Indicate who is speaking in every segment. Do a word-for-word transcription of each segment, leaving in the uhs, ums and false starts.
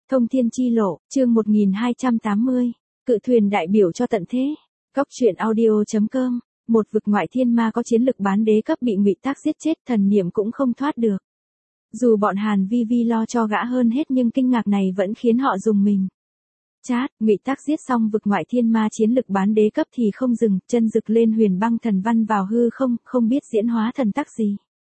Speaker 1: Thông thiên chi lộ, chương một nghìn hai trăm tám mươi. Cự thuyền đại biểu cho tận thế. Góc truyện audio chấm com. Một vực ngoại thiên ma có chiến lực bán đế cấp bị ngụy Tác giết chết, thần niệm cũng không thoát được. Dù bọn Hàn Vi Vi lo cho gã hơn hết nhưng kinh ngạc này vẫn khiến họ rùng mình. Chát, ngụy Tác giết xong vực ngoại thiên ma chiến lực bán đế cấp thì không dừng, chân rực lên huyền băng thần văn vào hư không, không biết diễn hóa thần tắc gì.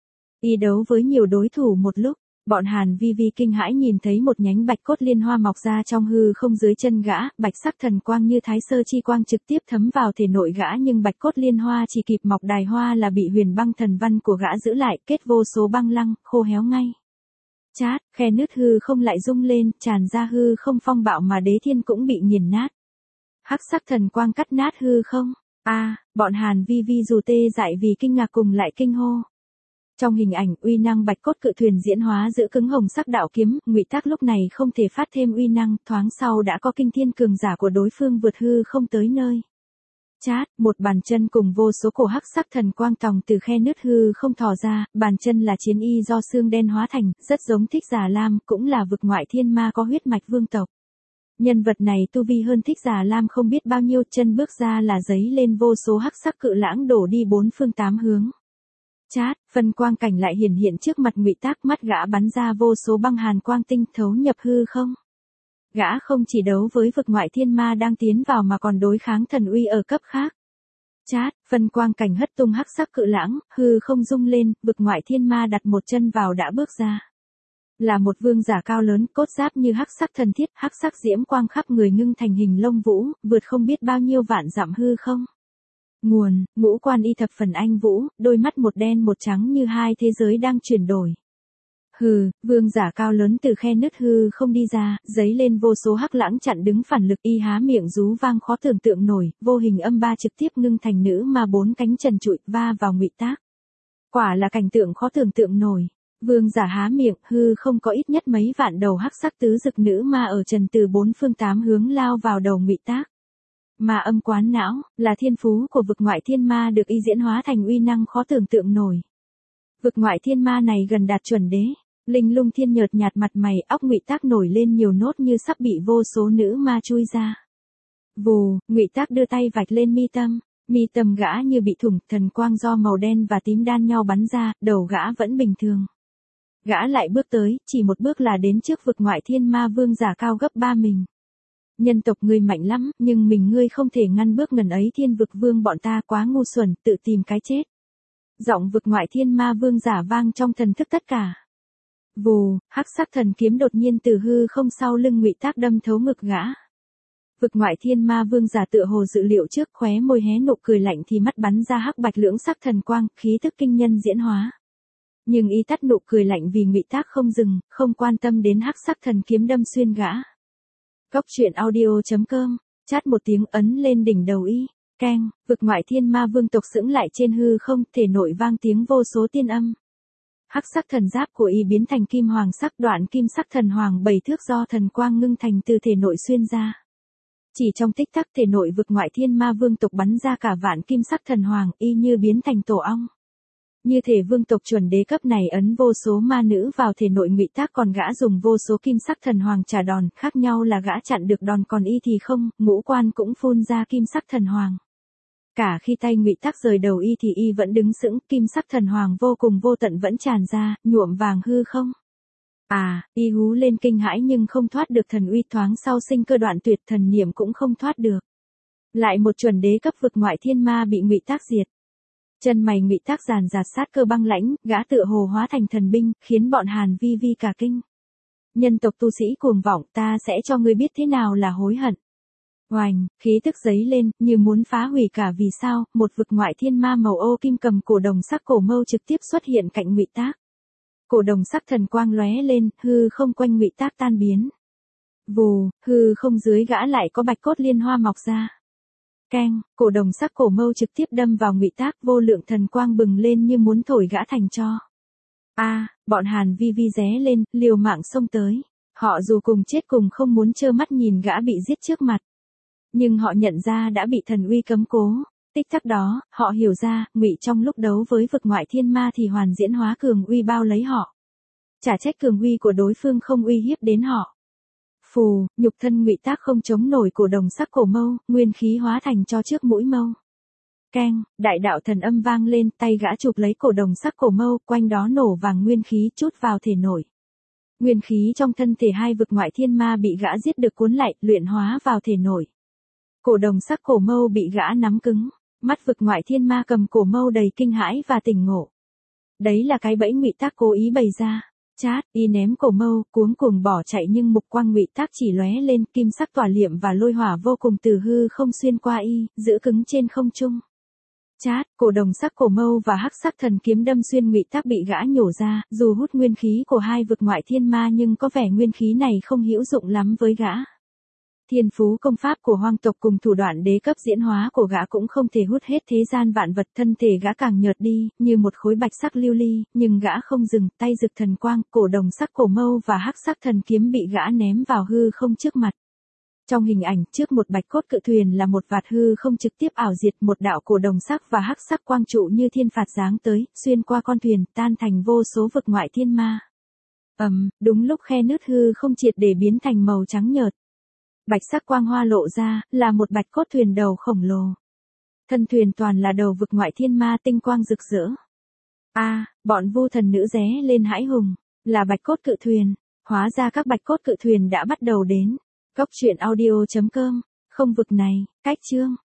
Speaker 1: Y đấu với nhiều đối thủ một lúc. Bọn Hàn Vi Vi kinh hãi nhìn thấy một nhánh bạch cốt liên hoa mọc ra trong hư không dưới chân gã, bạch sắc thần quang như thái sơ chi quang trực tiếp thấm vào thể nội gã, nhưng bạch cốt liên hoa chỉ kịp mọc đài hoa là bị huyền băng thần văn của gã giữ lại, kết vô số băng lăng, khô héo ngay. Chát, khe nứt hư không lại rung lên, tràn ra hư không phong bạo mà đế thiên cũng bị nghiền nát. Hắc sắc thần quang cắt nát hư không. A, à, bọn Hàn Vi Vi dù tê dại vì kinh ngạc cùng lại kinh hô. Trong hình ảnh, uy năng bạch cốt cự thuyền diễn hóa giữ cứng hồng sắc đạo kiếm, ngụy Tác lúc này không thể phát thêm uy năng, thoáng sau đã có kinh thiên cường giả của đối phương vượt hư không tới nơi. Chát, một bàn chân cùng vô số cổ hắc sắc thần quang tòng từ khe nứt hư không thò ra, bàn chân là chiến y do xương đen hóa thành, rất giống Thích Giả Lam, cũng là vực ngoại thiên ma có huyết mạch vương tộc. Nhân vật này tu vi hơn Thích Giả Lam không biết bao nhiêu, chân bước ra là giấy lên vô số hắc sắc cự lãng đổ đi bốn phương tám hướng. Chát, phân quang cảnh lại hiển hiện trước mặt ngụy Tác, mắt gã bắn ra vô số băng hàn quang tinh thấu nhập hư không. Gã không chỉ đấu với vực ngoại thiên ma đang tiến vào mà còn đối kháng thần uy ở cấp khác. Chát, phân quang cảnh hất tung hắc sắc cự lãng, hư không rung lên, vực ngoại thiên ma đặt một chân vào đã bước ra. Là một vương giả cao lớn, cốt giáp như hắc sắc thần thiết, hắc sắc diễm quang khắp người ngưng thành hình lông vũ, vượt không biết bao nhiêu vạn dặm hư không. Nguồn, ngũ quan y thập phần anh vũ, đôi mắt một đen một trắng như hai thế giới đang chuyển đổi. Hừ, vương giả cao lớn từ khe nứt hư không đi ra, giấy lên vô số hắc lãng chặn đứng phản lực, y há miệng rú vang khó tưởng tượng nổi, vô hình âm ba trực tiếp ngưng thành nữ ma bốn cánh trần trụi va vào ngụy Tác. Quả là cảnh tượng khó tưởng tượng nổi. Vương giả há miệng, hư không có ít nhất mấy vạn đầu hắc sắc tứ dực nữ ma ở trần từ bốn phương tám hướng lao vào đầu ngụy Tác. Ma âm quán não, là thiên phú của vực ngoại thiên ma được y diễn hóa thành uy năng khó tưởng tượng nổi. Vực ngoại thiên ma này gần đạt chuẩn đế, linh lung thiên nhợt nhạt mặt mày, óc ngụy Tác nổi lên nhiều nốt như sắp bị vô số nữ ma chui ra. Vù, ngụy Tác đưa tay vạch lên mi tâm, mi tâm gã như bị thủng, thần quang do màu đen và tím đan nhau bắn ra, đầu gã vẫn bình thường. Gã lại bước tới, chỉ một bước là đến trước vực ngoại thiên ma vương giả cao gấp ba mình. Nhân tộc ngươi mạnh lắm, nhưng mình ngươi không thể ngăn bước ngần ấy, thiên vực vương bọn ta quá ngu xuẩn, tự tìm cái chết. Giọng vực ngoại thiên ma vương giả vang trong thần thức tất cả. Vù, hắc sắc thần kiếm đột nhiên từ hư không sau lưng ngụy Tác đâm thấu ngực gã. Vực ngoại thiên ma vương giả tựa hồ dự liệu trước, khóe môi hé nụ cười lạnh thì mắt bắn ra hắc bạch lưỡng sắc thần quang, khí thức kinh nhân diễn hóa. Nhưng y tắt nụ cười lạnh vì ngụy Tác không dừng, không quan tâm đến hắc sắc thần kiếm đâm xuyên gã. Góc truyện audio chấm com. Chát một tiếng ấn lên đỉnh đầu y. Keng, vực ngoại thiên ma vương tộc sững lại trên hư không, thể nội vang tiếng vô số tiên âm. Hắc sắc thần giáp của y biến thành kim hoàng sắc, đoạn kim sắc thần hoàng bảy thước do thần quang ngưng thành từ thể nội xuyên ra. Chỉ trong tích tắc thể nội vực ngoại thiên ma vương tộc bắn ra cả vạn kim sắc thần hoàng, y như biến thành tổ ong. Như thể vương tộc chuẩn đế cấp này ấn vô số ma nữ vào thể nội ngụy Tác, còn gã dùng vô số kim sắc thần hoàng trả đòn, khác nhau là gã chặn được đòn còn y thì không, ngũ quan cũng phun ra kim sắc thần hoàng. Cả khi tay ngụy Tác rời đầu y thì y vẫn đứng sững, kim sắc thần hoàng vô cùng vô tận vẫn tràn ra, nhuộm vàng hư không. À, y hú lên kinh hãi nhưng không thoát được thần uy, thoáng sau sinh cơ đoạn tuyệt, thần niệm cũng không thoát được. Lại một chuẩn đế cấp vực ngoại thiên ma bị ngụy Tác diệt. Chân mày ngụy Tác giàn giạt sát cơ băng lãnh, gã tựa hồ hóa thành thần binh, khiến bọn Hàn Vi Vi cả kinh. Nhân tộc tu sĩ cuồng vọng, ta sẽ cho ngươi biết thế nào là hối hận. Oành, khí tức giấy lên, như muốn phá hủy cả vì sao, một vực ngoại thiên ma màu ô kim cầm cổ đồng sắc cổ mâu trực tiếp xuất hiện cạnh ngụy Tác. Cổ đồng sắc thần quang lóe lên, hư không quanh ngụy Tác tan biến. Vù, hư không dưới gã lại có bạch cốt liên hoa mọc ra. Keng, cổ đồng sắc cổ mâu trực tiếp đâm vào ngụy Tác, vô lượng thần quang bừng lên như muốn thổi gã thành tro. A, à, bọn Hàn Vi Vi ré lên, liều mạng xông tới. Họ dù cùng chết cùng không muốn trơ mắt nhìn gã bị giết trước mặt. Nhưng họ nhận ra đã bị thần uy cấm cố. Tích tắc đó, họ hiểu ra, ngụy trong lúc đấu với vực ngoại thiên ma thì hoàn diễn hóa cường uy bao lấy họ. Chả trách cường uy của đối phương không uy hiếp đến họ. Phù, nhục thân ngụy tác không chống nổi cổ đồng sắc cổ mâu, nguyên khí hóa thành cho trước mũi mâu. Keng, đại đạo thần âm vang lên, tay gã chụp lấy cổ đồng sắc cổ mâu, quanh đó nổ vàng nguyên khí chút vào thể nổi. Nguyên khí trong thân thể hai vực ngoại thiên ma bị gã giết được cuốn lại, luyện hóa vào thể nổi. Cổ đồng sắc cổ mâu bị gã nắm cứng, mắt vực ngoại thiên ma cầm cổ mâu đầy kinh hãi và tỉnh ngộ. Đấy là cái bẫy ngụy tác cố ý bày ra. Chát, y ném cổ mâu, cuống cuồng bỏ chạy nhưng mục quang ngụy tác chỉ lóe lên, kim sắc tỏa liệm và lôi hỏa vô cùng từ hư không xuyên qua y, giữ cứng trên không trung. Chát, cổ đồng sắc cổ mâu và hắc sắc thần kiếm đâm xuyên ngụy tác bị gã nhổ ra, dù hút nguyên khí của hai vực ngoại thiên ma nhưng có vẻ nguyên khí này không hữu dụng lắm với gã. Thiên phú công pháp của hoang tộc cùng thủ đoạn đế cấp diễn hóa của gã cũng không thể hút hết thế gian vạn vật, thân thể gã càng nhợt đi, như một khối bạch sắc lưu ly, nhưng gã không dừng, tay rực thần quang, cổ đồng sắc cổ mâu và hắc sắc thần kiếm bị gã ném vào hư không trước mặt. Trong hình ảnh, trước một bạch cốt cự thuyền là một vạt hư không trực tiếp ảo diệt, một đạo cổ đồng sắc và hắc sắc quang trụ như thiên phạt giáng tới, xuyên qua con thuyền, tan thành vô số vực ngoại thiên ma. Ầm, um, đúng lúc khe nứt hư không triệt để biến thành màu trắng nhợt. Bạch sắc quang hoa lộ ra, là một bạch cốt thuyền đầu khổng lồ. Thân thuyền toàn là đầu vực ngoại thiên ma tinh quang rực rỡ. A, à, bọn vu thần nữ ré lên hãi hùng, là bạch cốt cự thuyền, hóa ra các bạch cốt cự thuyền đã bắt đầu đến. Góc truyện audio chấm com, không vực này, cách chương.